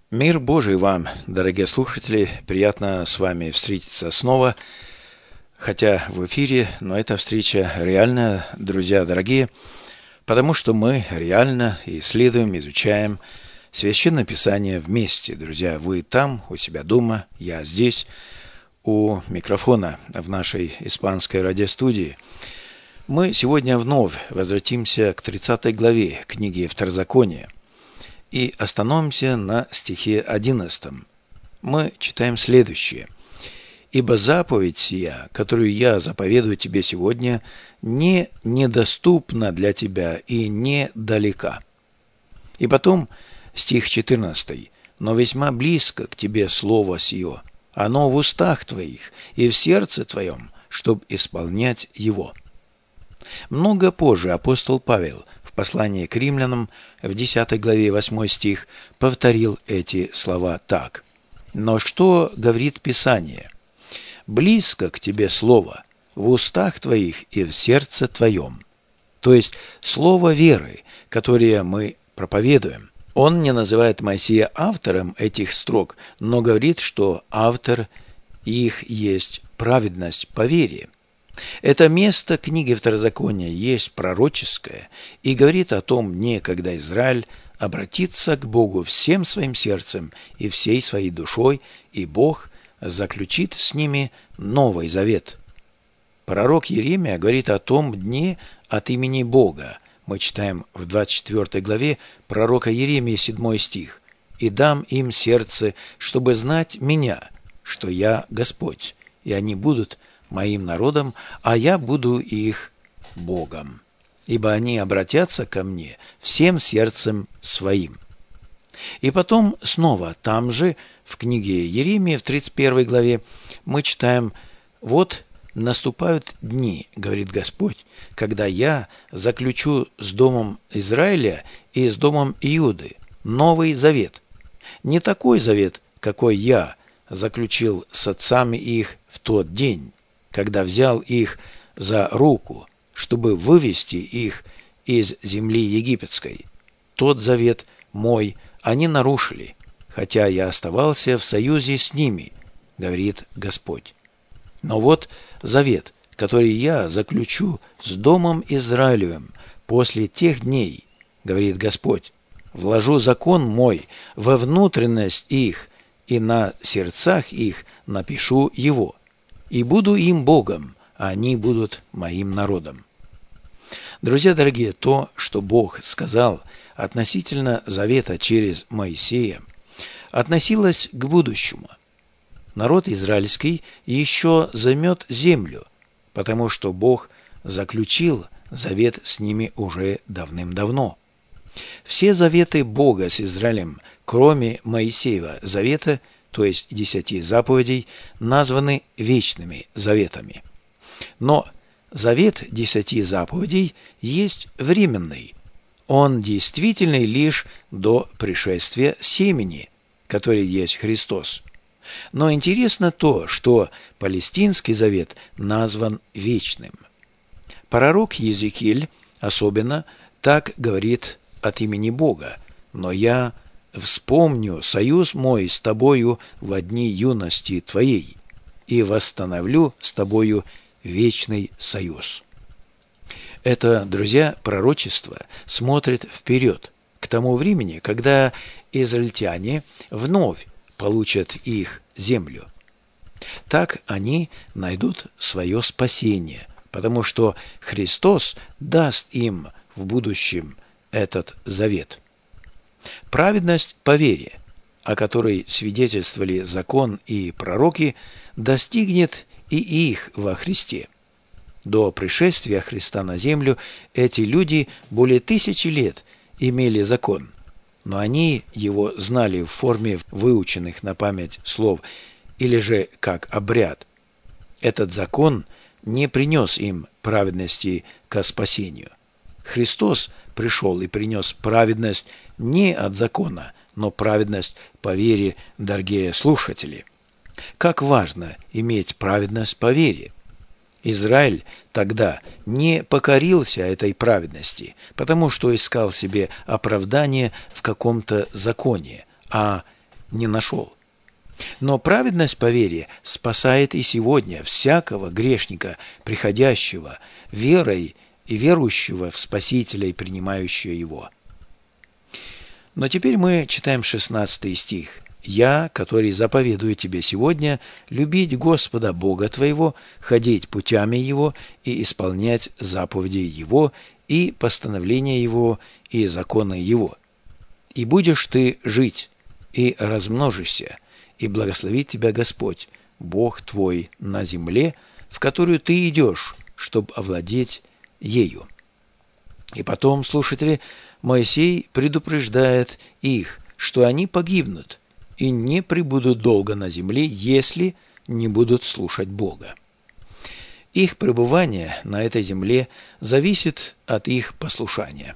Мир Божий вам, дорогие слушатели, приятно с вами встретиться снова, хотя в эфире, но эта встреча реальная, друзья дорогие, потому что мы реально исследуем, изучаем Священное Писание вместе. Друзья, вы там, у себя дома, я здесь, у микрофона в нашей испанской радиостудии. Мы сегодня вновь возвратимся к 30 главе книги Второзакония и остановимся на стихе 11. Мы читаем следующее. «Ибо заповедь сия, которую я заповедую тебе сегодня, не недоступна для тебя и недалека». И потом стих 14. «Но весьма близко к тебе слово сие, оно в устах твоих и в сердце твоем, чтоб исполнять его». Много позже апостол Павел в послании к римлянам в 10 главе 8 стих повторил эти слова так. «Но что говорит Писание? Близко к тебе слово, в устах твоих и в сердце твоем». То есть слово веры, которое мы проповедуем. Он не называет Моисея автором этих строк, но говорит, что автор их есть праведность по вере. Это место книги Второзакония есть пророческое и говорит о том дне, когда Израиль обратится к Богу всем своим сердцем и всей своей душой, и Бог заключит с ними новый завет. Пророк Иеремия говорит о том дне от имени Бога. Мы читаем в 24 главе пророка Иеремии 7 стих. «И дам им сердце, чтобы знать меня, что я Господь, и они будут моим народом, а я буду их Богом, ибо они обратятся ко мне всем сердцем своим». И потом снова там же, в книге Иеремии, в 31 главе, мы читаем: «Вот наступают дни, говорит Господь, когда я заключу с домом Израиля и с домом Иуды новый завет, не такой завет, какой я заключил с отцами их в тот день, когда взял их за руку, чтобы вывести их из земли египетской. Тот завет мой они нарушили, хотя я оставался в союзе с ними, говорит Господь. Но вот завет, который я заключу с домом Израилевым после тех дней, говорит Господь, вложу закон мой во внутренность их, и на сердцах их напишу его, и буду им Богом, а они будут моим народом». Друзья дорогие, то, что Бог сказал относительно завета через Моисея, относилось к будущему. Народ израильский еще займет землю, потому что Бог заключил завет с ними уже давным-давно. Все заветы Бога с Израилем, кроме Моисеева завета, то есть 10 заповедей, названы вечными заветами. Но завет 10 заповедей есть временный. Он действительный лишь до пришествия семени, который есть Христос. Но интересно то, что Палестинский завет назван вечным. Пророк Иезекииль особенно так говорит от имени Бога: «Но я вспомню союз мой с тобою во дни юности твоей и восстановлю с тобою вечный союз». Это, друзья, пророчество смотрит вперед, к тому времени, когда израильтяне вновь получат их землю. Так они найдут свое спасение, потому что Христос даст им в будущем этот завет. Праведность по вере, о которой свидетельствовали закон и пророки, достигнет и их во Христе. До пришествия Христа на землю эти люди более 1000 лет имели закон, но они его знали в форме выученных на память слов или же как обряд. Этот закон не принес им праведности ко спасению. Христос пришел и принес праведность не от закона, но праведность по вере, дорогие слушатели. Как важно иметь праведность по вере! Израиль тогда не покорился этой праведности, потому что искал себе оправдание в каком-то законе, а не нашел. Но праведность по вере спасает и сегодня всякого грешника, приходящего верой и верующего в Спасителя и принимающего Его. Но теперь мы читаем 16 стих. «Я, который заповедую тебе сегодня, любить Господа Бога твоего, ходить путями Его и исполнять заповеди Его и постановления Его и законы Его. И будешь ты жить, и размножишься, и благословит тебя Господь, Бог твой, на земле, в которую ты идешь, чтобы овладеть ею». И потом, слушатели, Моисей предупреждает их, что они погибнут и не пребудут долго на земле, если не будут слушать Бога. Их пребывание на этой земле зависит от их послушания.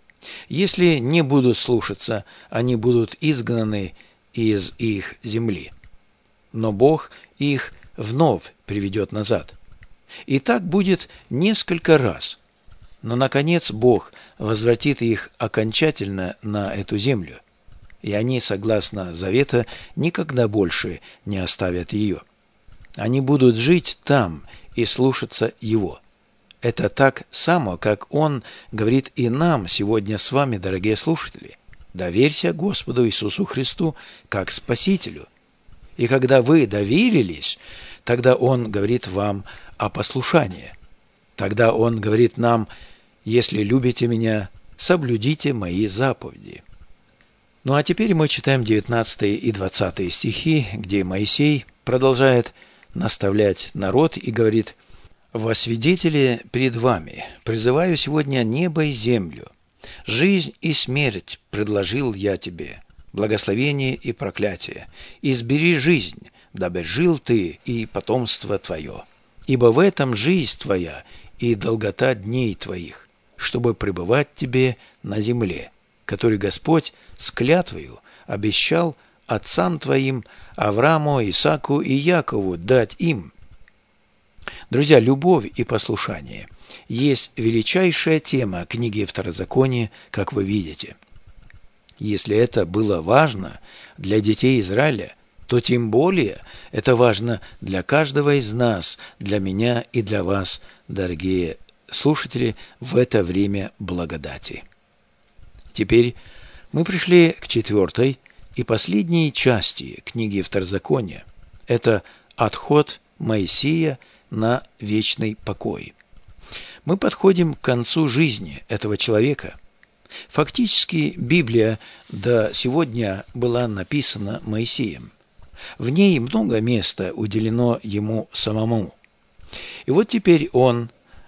Если не будут слушаться, они будут изгнаны из их земли. Но Бог их вновь приведет назад. И так будет несколько раз. Но, наконец, Бог возвратит их окончательно на эту землю, и они, согласно завета, никогда больше не оставят ее. Они будут жить там и слушаться Его. Это так само, как Он говорит и нам сегодня с вами, дорогие слушатели. Доверься Господу Иисусу Христу как Спасителю. И когда вы доверились, тогда Он говорит вам о послушании. Тогда Он говорит нам: «Если любите Меня, соблюдите Мои заповеди». Ну а теперь мы читаем 19 и 20 стихи, где Моисей продолжает наставлять народ и говорит: «Во свидетели перед вами призываю сегодня небо и землю. Жизнь и смерть предложил я тебе, благословение и проклятие. Избери жизнь, дабы жил ты и потомство твое. Ибо в этом жизнь твоя и долгота дней твоих, чтобы пребывать тебе на земле, который Господь с клятвою обещал отцам твоим, Аврааму, Исааку и Якову, дать им». Друзья, любовь и послушание есть величайшая тема книги Второзакония, как вы видите. Если это было важно для детей Израиля, то тем более это важно для каждого из нас, для меня и для вас, дорогие слушатели, в это время благодати. Теперь мы пришли к 4 и последней части книги Второзакония. Это отход Моисея на вечный покой. Мы подходим к концу жизни этого человека. Фактически Библия до сегодня была написана Моисеем. В ней много места уделено ему самому. И вот теперь он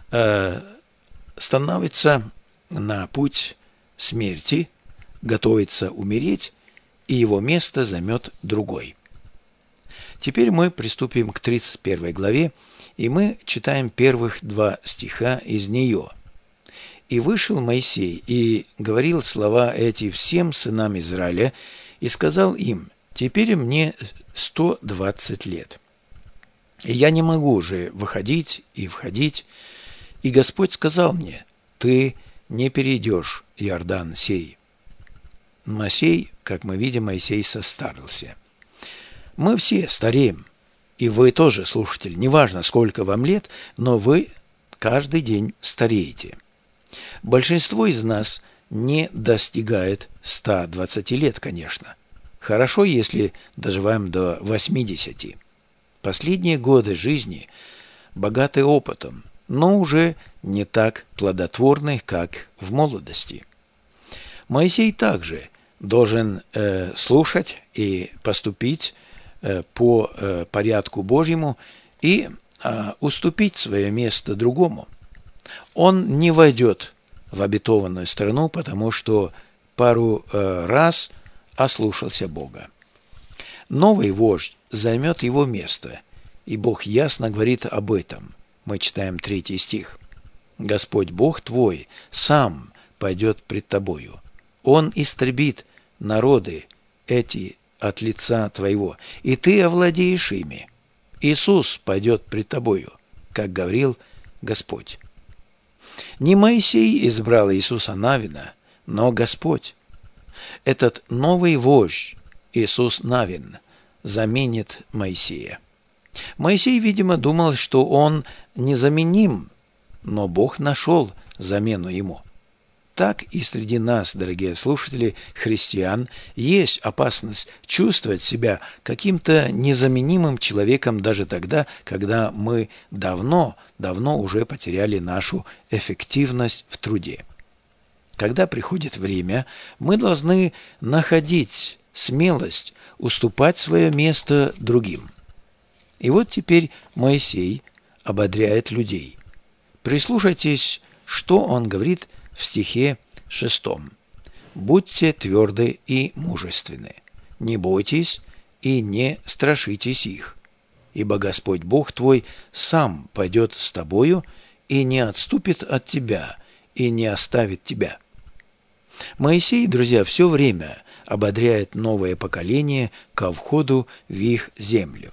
становится на путь смерти, готовится умереть, и его место займет другой. Теперь мы приступим к 31 главе, и мы читаем первых 2 стиха из нее. «И вышел Моисей, и говорил слова эти всем сынам Израиля, и сказал им: теперь мне 120 лет, и я не могу уже выходить и входить. И Господь сказал мне: ты не перейдешь Иордан сей». Моисей, как мы видим, Моисей состарился. Мы все стареем, и вы тоже, слушатель, неважно, сколько вам лет, но вы каждый день стареете. Большинство из нас не достигает 120 лет, конечно. Хорошо, если доживаем до 80. Последние годы жизни богаты опытом, но уже не так плодотворны, как в молодости. Моисей также должен слушать и поступить по порядку Божьему и уступить свое место другому. Он не войдет в обетованную страну, потому что пару раз ослушался Бога. Новый вождь займет его место, и Бог ясно говорит об этом. Мы читаем 3 стих. «Господь Бог твой сам пойдет пред тобою. Он истребит народы эти от лица твоего, и ты овладеешь ими. Иисус пойдет пред тобою, как говорил Господь». Не Моисей избрал Иисуса Навина, но Господь. Этот новый вождь Иисус Навин, заменит Моисея. Моисей, видимо, думал, что он незаменим, но Бог нашел замену ему. Так и среди нас, дорогие слушатели, христиан, есть опасность чувствовать себя каким-то незаменимым человеком даже тогда, когда мы давно уже потеряли нашу эффективность в труде. Когда приходит время, мы должны находить смелость уступать свое место другим. И вот теперь Моисей ободряет людей. Прислушайтесь, что он говорит в стихе 6. «Будьте тверды и мужественны, не бойтесь и не страшитесь их, ибо Господь Бог твой сам пойдет с тобою и не отступит от тебя, и не оставит тебя». Моисей, друзья, все время ободряет новое поколение ко входу в их землю.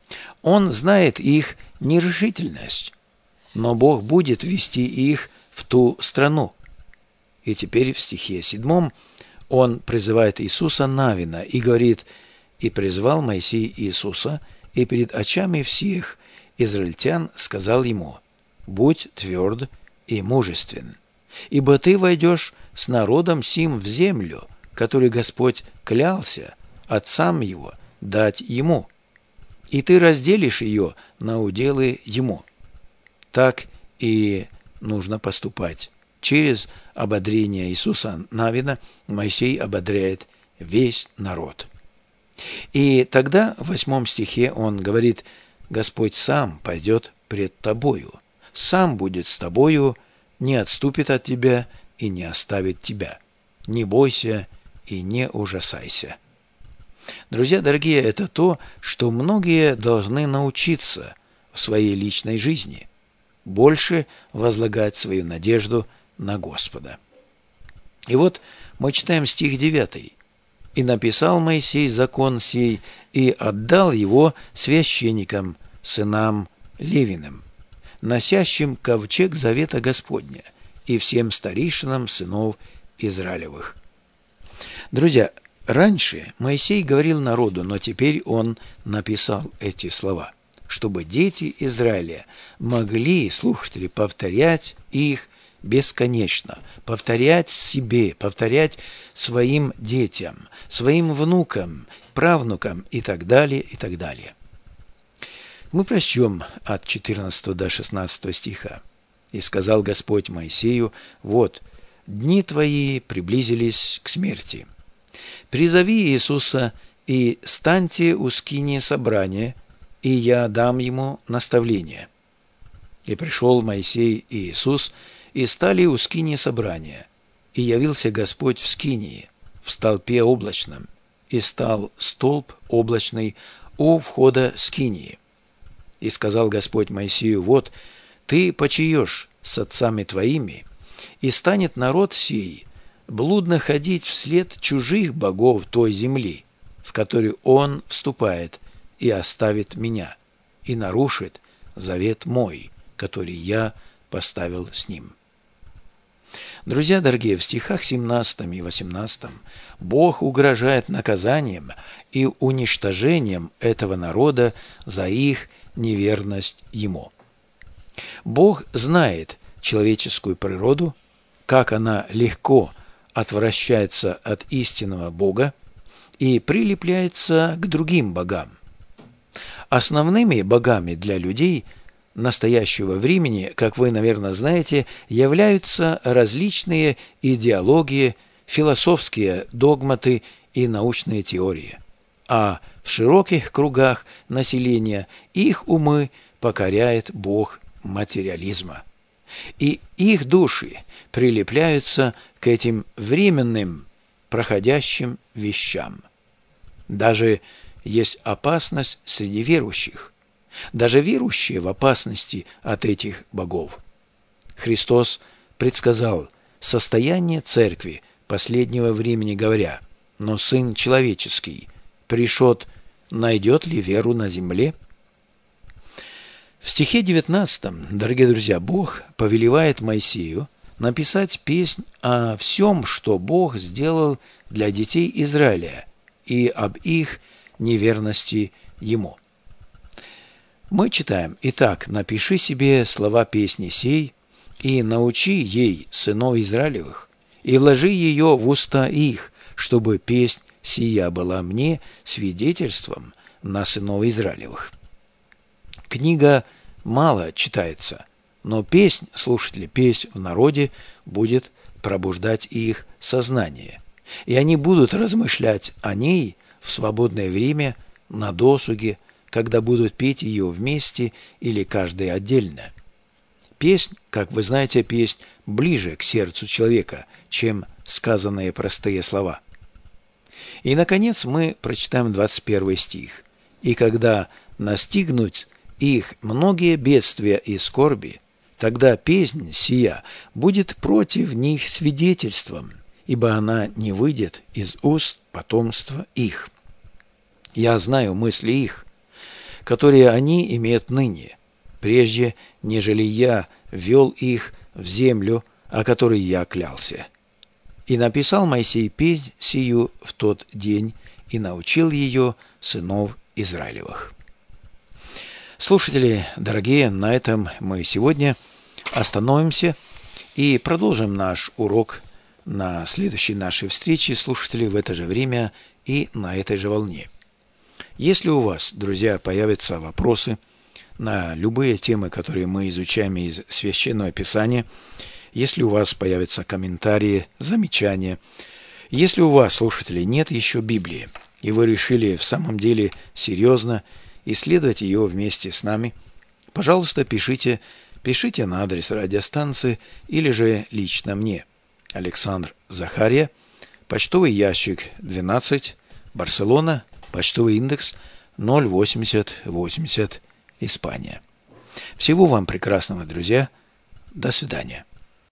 Он знает их нерешительность, но Бог будет вести их в ту страну. И теперь в стихе 7 он призывает Иисуса Навина и говорит: «И призвал Моисей Иисуса, и перед очами всех израильтян сказал ему: будь тверд и мужествен, ибо ты войдешь с народом сим в землю, которую Господь клялся отцам его дать ему, и ты разделишь ее на уделы ему». Так и нужно поступать. Через ободрение Иисуса Навина Моисей ободряет весь народ. И тогда в 8 стихе он говорит: «Господь сам пойдет пред тобою, сам будет с тобою, не отступит от тебя и не оставит тебя. Не бойся и не ужасайся». Друзья дорогие, это то, что многие должны научиться в своей личной жизни. Больше возлагать свою надежду на Господа. И вот мы читаем стих 9. «И написал Моисей закон сей, и отдал его священникам, сынам Левиным, носящим ковчег завета Господня, и всем старейшинам сынов Израилевых». Друзья, раньше Моисей говорил народу, но теперь он написал эти слова, чтобы дети Израиля могли, слушатели, повторять их бесконечно, повторять себе, повторять своим детям, своим внукам, правнукам и так далее, и так далее. Мы прочтем от 14 до 16 стиха. «И сказал Господь Моисею: вот, дни твои приблизились к смерти. Призови Иисуса и станьте у скинии собрания, и я дам ему наставление». И пришел Моисей и Иисус, и стали у скинии собрания. И явился Господь в скинии, в столпе облачном, и стал столб облачный у входа скинии. И сказал Господь Моисею: вот, ты почиешь с отцами твоими, и станет народ сей блудно ходить вслед чужих богов той земли, в которую он вступает, и оставит меня, и нарушит завет мой, который я поставил с ним. Друзья дорогие, в стихах 17 и 18 Бог угрожает наказанием и уничтожением этого народа за их неверность Ему. Бог знает человеческую природу, как она легко отвращается от истинного Бога и прилепляется к другим богам. Основными богами для людей настоящего времени, как вы, наверное, знаете, являются различные идеологии, философские догматы и научные теории. А в широких кругах населения их умы покоряет бог материализма. И их души прилепляются к этим временным, проходящим вещам. Даже есть опасность среди верующих. Даже верующие в опасности от этих богов. Христос предсказал состояние церкви последнего времени, говоря: «Но Сын Человеческий пришед, найдет ли веру на земле?» В стихе 19, дорогие друзья, Бог повелевает Моисею написать песнь о всем, что Бог сделал для детей Израиля, и об их неверности Ему. Мы читаем: «Итак, напиши себе слова песни сей, и научи ей сынов Израилевых, и вложи ее в уста их, чтобы песнь сия была мне свидетельством на сынов Израилевых». Книга мало читается, но песнь, слушатели, песнь в народе будет пробуждать их сознание, и они будут размышлять о ней в свободное время, на досуге, когда будут петь ее вместе или каждый отдельно. Песнь, как вы знаете, песнь ближе к сердцу человека, чем сказанные простые слова. И, наконец, мы прочитаем 21 стих. «И когда настигнут их многие бедствия и скорби, тогда песнь сия будет против них свидетельством, ибо она не выйдет из уст потомства их. Я знаю мысли их, которые они имеют ныне, прежде нежели я ввел их в землю, о которой я клялся. И написал Моисей песнь сию в тот день, и научил ее сынов Израилевых». Слушатели дорогие, на этом мы сегодня остановимся и продолжим наш урок на следующей нашей встрече, слушатели, в это же время и на этой же волне. Если у вас, друзья, появятся вопросы на любые темы, которые мы изучаем из Священного Писания, если у вас появятся комментарии, замечания, если у вас, слушатели, нет еще Библии, и вы решили в самом деле серьезно исследовать ее вместе с нами, пожалуйста, пишите на адрес радиостанции или же лично мне. Александр Захария, почтовый ящик 12, Барселона, почтовый индекс 08080, Испания. Всего вам прекрасного, друзья. До свидания.